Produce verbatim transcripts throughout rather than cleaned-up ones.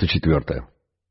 Двадцать четвертое.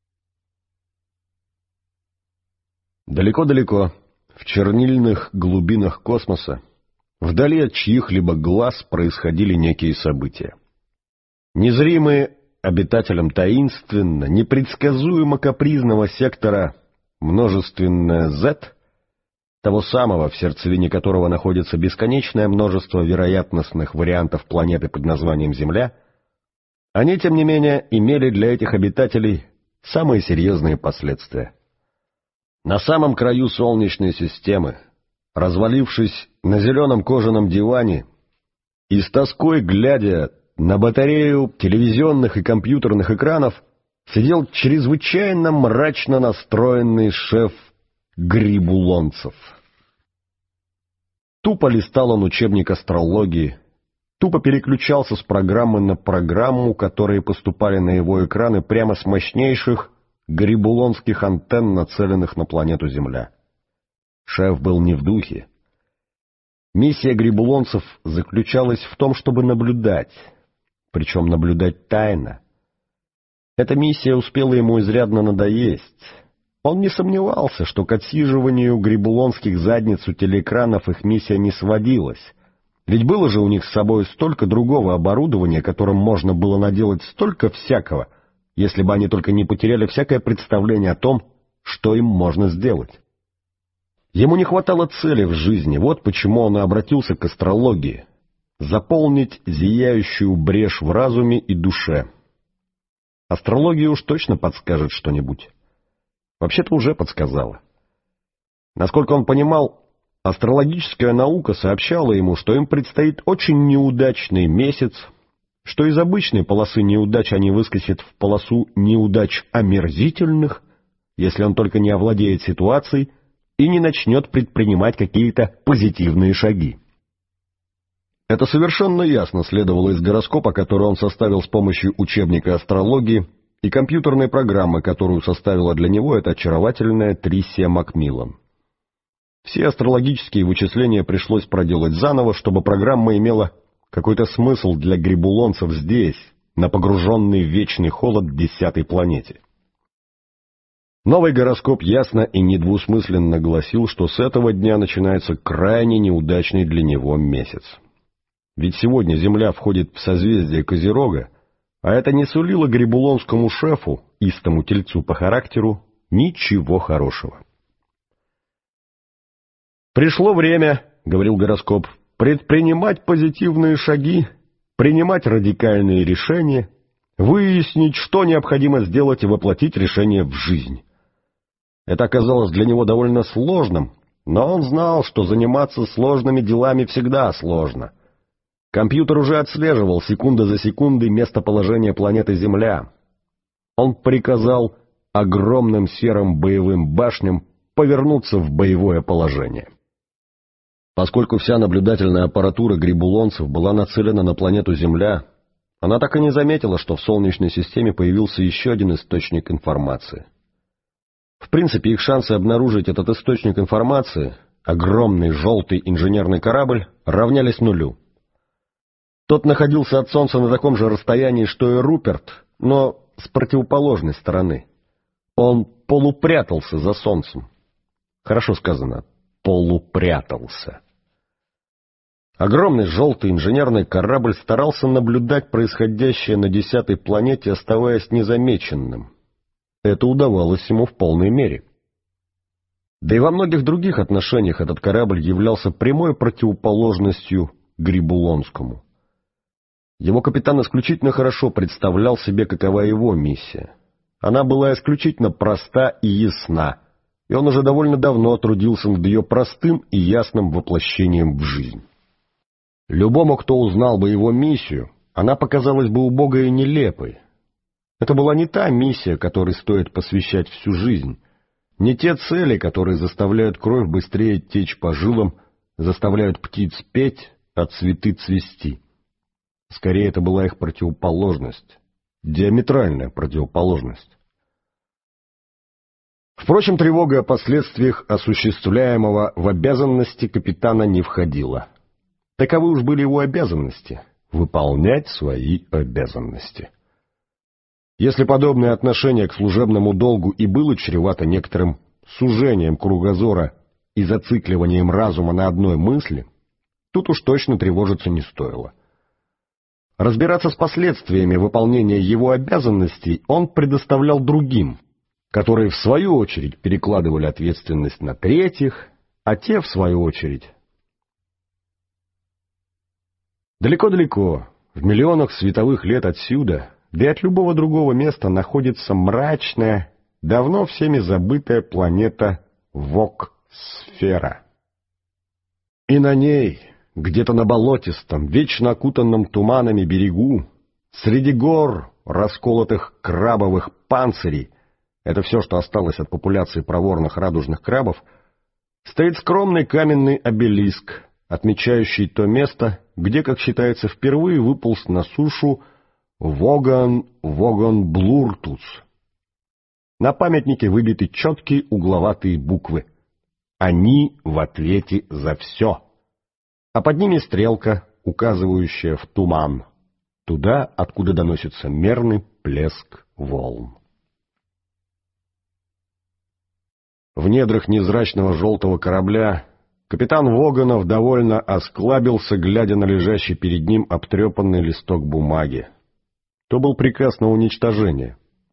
Далеко-далеко, в чернильных глубинах космоса, вдали от чьих-либо глаз происходили некие события. Незримые обитателям таинственно, непредсказуемо капризного сектора множественное Z, того самого, в сердцевине которого находится бесконечное множество вероятностных вариантов планеты под названием Земля, они, тем не менее, имели для этих обитателей самые серьезные последствия. На самом краю Солнечной системы, развалившись на зеленом кожаном диване и с тоской глядя на батарею телевизионных и компьютерных экранов, сидел чрезвычайно мрачно настроенный шеф Грибулонцев. Тупо листал он учебник астрологии, тупо переключался с программы на программу, которые поступали на его экраны прямо с мощнейших грибулонских антенн, нацеленных на планету Земля. Шеф был не в духе. Миссия грибулонцев заключалась в том, чтобы наблюдать, причем наблюдать тайно. Эта миссия успела ему изрядно надоесть. Он не сомневался, что к отсиживанию грибулонских задниц у телеэкранов их миссия не сводилась. Ведь было же у них с собой столько другого оборудования, которым можно было наделать столько всякого, если бы они только не потеряли всякое представление о том, что им можно сделать. Ему не хватало цели в жизни, вот почему он и обратился к астрологии — заполнить зияющую брешь в разуме и душе. Астрология уж точно подскажет что-нибудь. Вообще-то уже подсказала. Насколько он понимал, астрологическая наука сообщала ему, что им предстоит очень неудачный месяц, что из обычной полосы неудач они выскочат в полосу неудач омерзительных, если он только не овладеет ситуацией и не начнет предпринимать какие-то позитивные шаги. Это совершенно ясно следовало из гороскопа, который он составил с помощью учебника астрологии и компьютерной программы, которую составила для него эта очаровательная Трисия Макмиллан. Все астрологические вычисления пришлось проделать заново, чтобы программа имела какой-то смысл для грибулонцев здесь, на погруженной в вечный холод десятой планете. Новый гороскоп ясно и недвусмысленно гласил, что с этого дня начинается крайне неудачный для него месяц. Ведь сегодня Земля входит в созвездие Козерога, а это не сулило грибулонскому шефу, истому тельцу по характеру, ничего хорошего. «Пришло время, — говорил гороскоп, — предпринимать позитивные шаги, принимать радикальные решения, выяснить, что необходимо сделать и воплотить решение в жизнь». Это оказалось для него довольно сложным, но он знал, что заниматься сложными делами всегда сложно. Компьютер уже отслеживал секунда за секундой местоположение планеты Земля. Он приказал огромным серым боевым башням повернуться в боевое положение. Поскольку вся наблюдательная аппаратура грибулонцев была нацелена на планету Земля, она так и не заметила, что в Солнечной системе появился еще один источник информации. В принципе, их шансы обнаружить этот источник информации, огромный желтый инженерный корабль, равнялись нулю. Тот находился от Солнца на таком же расстоянии, что и Руперт, но с противоположной стороны. Он полупрятался за Солнцем. Хорошо сказано, полупрятался. Огромный желтый инженерный корабль старался наблюдать происходящее на десятой планете, оставаясь незамеченным. Это удавалось ему в полной мере. Да и во многих других отношениях этот корабль являлся прямой противоположностью Грибулонскому. Его капитан исключительно хорошо представлял себе, какова его миссия. Она была исключительно проста и ясна, и он уже довольно давно трудился над ее простым и ясным воплощением в жизнь. Любому, кто узнал бы его миссию, она показалась бы убогой и нелепой. Это была не та миссия, которой стоит посвящать всю жизнь, не те цели, которые заставляют кровь быстрее течь по жилам, заставляют птиц петь, а цветы цвести. Скорее, это была их противоположность, диаметральная противоположность. Впрочем, тревога о последствиях осуществляемого в обязанности капитана не входила. Таковы уж были его обязанности — выполнять свои обязанности. Если подобное отношение к служебному долгу и было чревато некоторым сужением кругозора и зацикливанием разума на одной мысли, тут уж точно тревожиться не стоило. Разбираться с последствиями выполнения его обязанностей он предоставлял другим, которые в свою очередь перекладывали ответственность на третьих, а те в свою очередь. Далеко-далеко, в миллионах световых лет отсюда, да и от любого другого места, находится мрачная, давно всеми забытая планета Вог-сфера. И на ней, где-то на болотистом, вечно окутанном туманами берегу, среди гор, расколотых крабовых панцирей, это все, что осталось от популяции проворных радужных крабов, стоит скромный каменный обелиск, отмечающий то место, где, как считается, впервые выполз на сушу Воган Воган Блуртус. На памятнике выбиты четкие угловатые буквы. Они в ответе за все. А под ними стрелка, указывающая в туман, туда, откуда доносится мерный плеск волн. В недрах невзрачного желтого корабля капитан Воганов довольно осклабился, глядя на лежащий перед ним обтрепанный листок бумаги. То был приказ на уничтожение.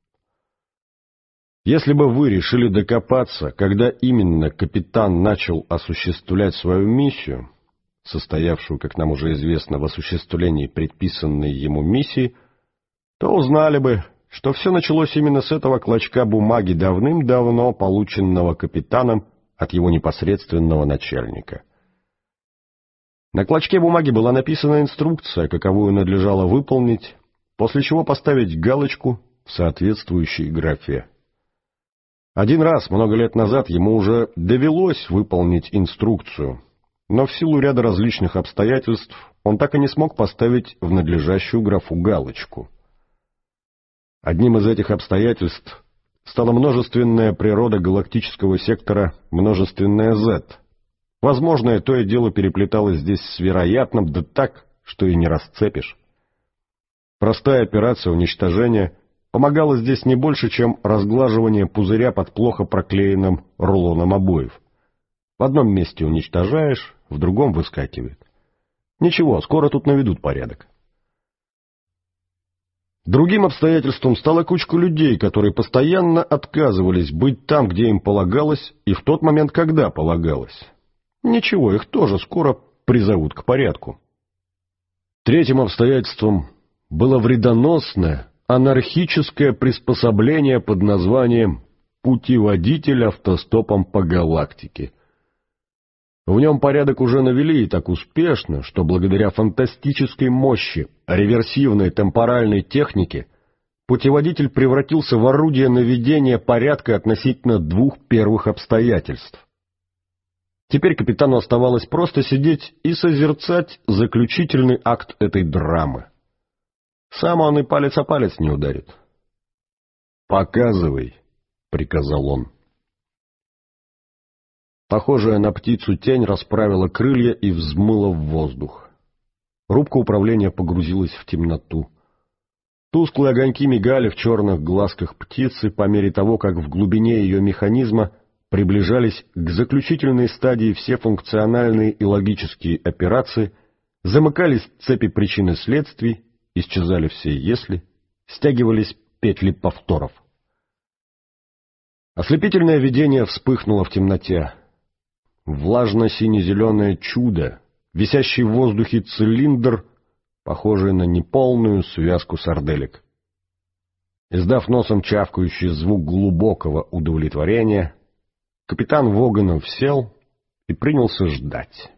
Если бы вы решили докопаться, когда именно капитан начал осуществлять свою миссию, состоявшую, как нам уже известно, в осуществлении предписанной ему миссии, то узнали бы, что все началось именно с этого клочка бумаги, давным-давно полученного капитаном от его непосредственного начальника. На клочке бумаги была написана инструкция, каковую надлежало выполнить, после чего поставить галочку в соответствующей графе. Один раз, много лет назад, ему уже довелось выполнить инструкцию, но в силу ряда различных обстоятельств он так и не смог поставить в надлежащую графу галочку. Одним из этих обстоятельств стала множественная природа галактического сектора множественная Z. Возможное то и дело переплеталось здесь с вероятным, да так, что и не расцепишь. Простая операция уничтожения помогала здесь не больше, чем разглаживание пузыря под плохо проклеенным рулоном обоев. В одном месте уничтожаешь, в другом выскакивает. Ничего, скоро тут наведут порядок. Другим обстоятельством стала кучка людей, которые постоянно отказывались быть там, где им полагалось, и в тот момент, когда полагалось. Ничего, их тоже скоро призовут к порядку. Третьим обстоятельством было вредоносное, анархическое приспособление под названием «Путеводитель автостопом по галактике». В нем порядок уже навели и так успешно, что благодаря фантастической мощи реверсивной темпоральной техники путеводитель превратился в орудие наведения порядка относительно двух первых обстоятельств. Теперь капитану оставалось просто сидеть и созерцать заключительный акт этой драмы. Сам он и палец о палец не ударит. «Показывай», — приказал он. Похожая на птицу тень расправила крылья и взмыла в воздух. Рубка управления погрузилась в темноту. Тусклые огоньки мигали в черных глазках птицы по мере того, как в глубине ее механизма приближались к заключительной стадии все функциональные и логические операции, замыкались цепи причин и следствий, исчезали все «если», стягивались петли повторов. Ослепительное видение вспыхнуло в темноте. Влажно-сине-зеленое чудо, висящий в воздухе цилиндр, похожий на неполную связку сарделек. Издав носом чавкающий звук глубокого удовлетворения, капитан Воганов сел и принялся ждать.